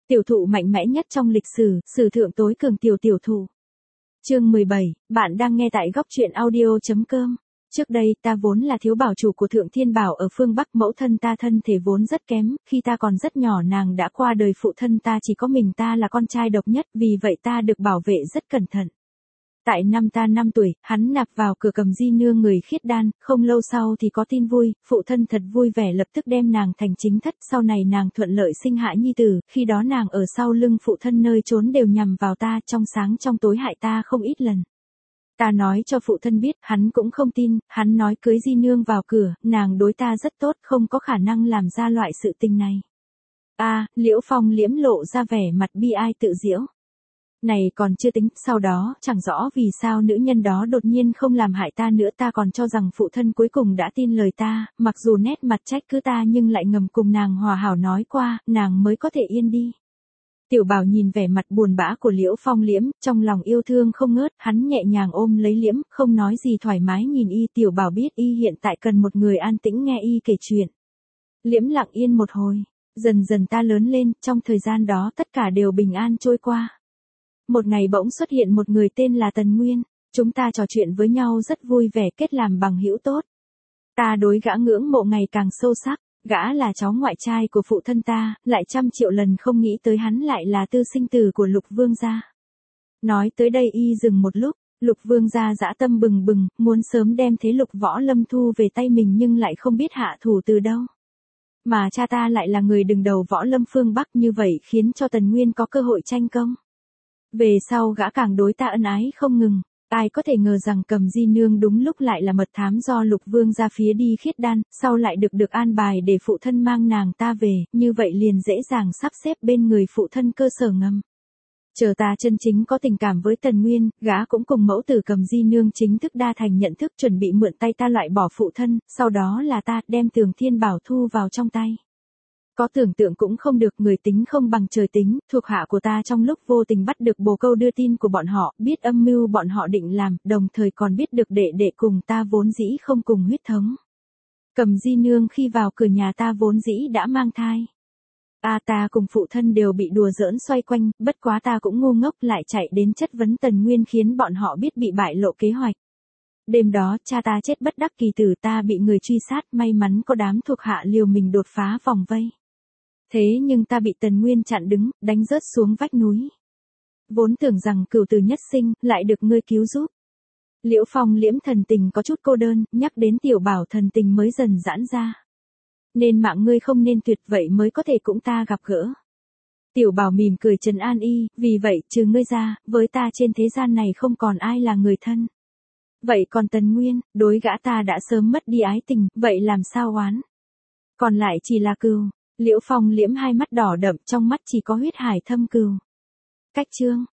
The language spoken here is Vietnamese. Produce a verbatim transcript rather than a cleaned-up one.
Tiểu thụ mạnh mẽ nhất trong lịch sử, sử thượng tối cường tiểu tiểu thụ. Chương mười bảy, bạn đang nghe tại góc truyện audio chấm com. Trước đây ta vốn là thiếu bảo chủ của Thượng Thiên Bảo ở phương Bắc, mẫu thân ta thân thể vốn rất kém, khi ta còn rất nhỏ nàng đã qua đời, phụ thân ta chỉ có mình ta là con trai độc nhất, vì vậy ta được bảo vệ rất cẩn thận. Tại năm ta năm tuổi, hắn nạp vào cửa Cầm Di Nương người khiết đan, không lâu sau thì có tin vui, phụ thân thật vui vẻ lập tức đem nàng thành chính thất, sau này nàng thuận lợi sinh hạ nhi tử, khi đó nàng ở sau lưng phụ thân nơi trốn đều nhằm vào ta, trong sáng trong tối hại ta không ít lần. Ta nói cho phụ thân biết, hắn cũng không tin, hắn nói cưới Di Nương vào cửa, nàng đối ta rất tốt, không có khả năng làm ra loại sự tình này. A, à, Liễu Phong liễm lộ ra vẻ mặt bi ai tự giễu. Này còn chưa tính, sau đó, chẳng rõ vì sao nữ nhân đó đột nhiên không làm hại ta nữa, ta còn cho rằng phụ thân cuối cùng đã tin lời ta, mặc dù nét mặt trách cứ ta nhưng lại ngầm cùng nàng hòa hảo nói qua, nàng mới có thể yên đi. Tiểu Bảo nhìn vẻ mặt buồn bã của Liễu Phong liễm, trong lòng yêu thương không ngớt, hắn nhẹ nhàng ôm lấy liễm, không nói gì thoải mái nhìn y. Tiểu Bảo biết y hiện tại cần một người an tĩnh nghe y kể chuyện. Liễm lặng yên một hồi, dần dần ta lớn lên, trong thời gian đó tất cả đều bình an trôi qua. Một ngày bỗng xuất hiện một người tên là Tần Nguyên, chúng ta trò chuyện với nhau rất vui vẻ, kết làm bằng hữu tốt. Ta đối gã ngưỡng mộ ngày càng sâu sắc, gã là cháu ngoại trai của phụ thân ta, lại trăm triệu lần không nghĩ tới hắn lại là tư sinh tử của Lục Vương gia. Nói tới đây y dừng một lúc, Lục Vương gia dã tâm bừng bừng, muốn sớm đem thế Lục Võ Lâm thu về tay mình nhưng lại không biết hạ thủ từ đâu. Mà cha ta lại là người đứng đầu Võ Lâm phương Bắc, như vậy khiến cho Tần Nguyên có cơ hội tranh công. Về sau gã càng đối ta ân ái không ngừng, ai có thể ngờ rằng Cầm Di Nương đúng lúc lại là mật thám do Lục Vương gia phía đi khiết đan, sau lại được được an bài để phụ thân mang nàng ta về, như vậy liền dễ dàng sắp xếp bên người phụ thân cơ sở ngầm. Chờ ta chân chính có tình cảm với Tần Nguyên, gã cũng cùng mẫu tử Cầm Di Nương chính thức đa thành nhận thức, chuẩn bị mượn tay ta loại bỏ phụ thân, sau đó là ta đem Tường Thiên Bảo thu vào trong tay. Có tưởng tượng cũng không được, người tính không bằng trời tính, thuộc hạ của ta trong lúc vô tình bắt được bồ câu đưa tin của bọn họ, biết âm mưu bọn họ định làm, đồng thời còn biết được đệ đệ cùng ta vốn dĩ không cùng huyết thống. Cầm Di Nương khi vào cửa nhà ta vốn dĩ đã mang thai. A à, ta cùng phụ thân đều bị đùa giỡn xoay quanh, bất quá ta cũng ngu ngốc lại chạy đến chất vấn Tần Nguyên khiến bọn họ biết bị bại lộ kế hoạch. Đêm đó, cha ta chết bất đắc kỳ tử, ta bị người truy sát, may mắn có đám thuộc hạ liều mình đột phá vòng vây. Thế nhưng ta bị Tần Nguyên chặn đứng, đánh rớt xuống vách núi. Vốn tưởng rằng cửu tử nhất sinh, lại được ngươi cứu giúp. Liễu Phong liễm thần tình có chút cô đơn, nhắc đến Tiểu Bảo thần tình mới dần giãn ra. Nên mạng ngươi không nên tuyệt, vậy mới có thể cũng ta gặp gỡ. Tiểu Bảo mỉm cười trấn an y, vì vậy trừ ngươi ra, với ta trên thế gian này không còn ai là người thân. Vậy còn Tần Nguyên, đối gã ta đã sớm mất đi ái tình, vậy làm sao oán? Còn lại chỉ là cừu. Liễu Phong liễm hai mắt đỏ đậm, trong mắt chỉ có huyết hải thâm cừu. Cách chương.